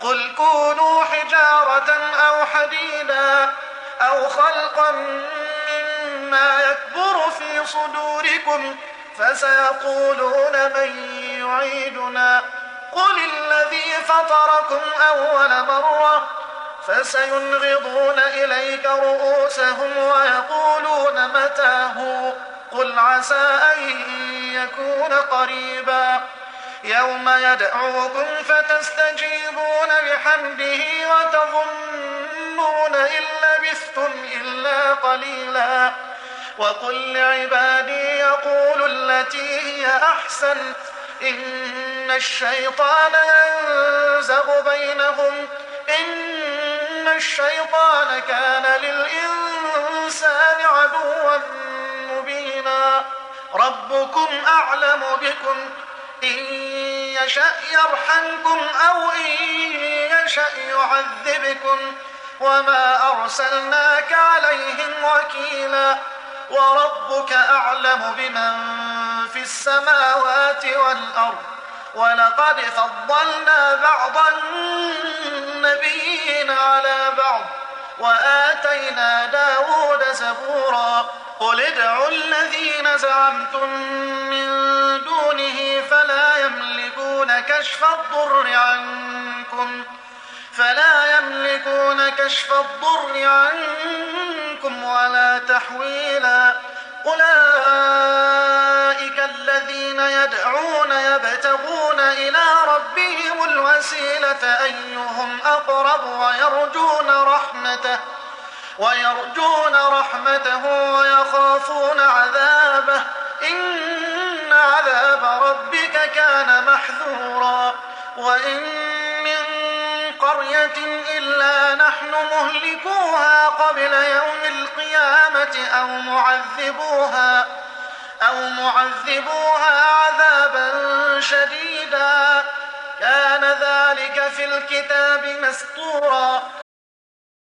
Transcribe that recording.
قل كونوا حجارة أو حديدا أو خلقا مما يكبر في صدوركم فسيقولون من يعيدنا قل الذي فطركم أول مرة فسينغضون إليك رؤوسهم ويقولون متى هو قل عسى أن يكون قريبا يوم يدعوكم فتستجيبون بحمده وتظنون إن لبثتم إلا قليلا وقل لعبادي يقولوا التي هي أحسن إن الشيطان ينزغ بينهم إن الشيطان كان للإنسان عدوا مبينا ربكم أعلم بكم إن يشأ يرحمكم أو إن يشأ يعذبكم وما أرسلناك عليهم وكيلا وربك أعلم بمن في السماوات والأرض ولقد فضلنا بعض النبيين على بعض وآتينا داود زبورا قل ادعوا الذين زعمتم من دونه فلا يملكون كشف الضر عنكم ولا تحويلا أولئك الذين يدعون يبتغون إلى ربهم الوسيلة أيهم أقرب ويرجون رحمته ويخافون عذابه إن عذاب ربك كان محذورا وإن من قرية إلا نحن مهلكوها قبل يوم القيامة أو معذبوها عذابا شديدا كان ذلك في الكتاب مسطورا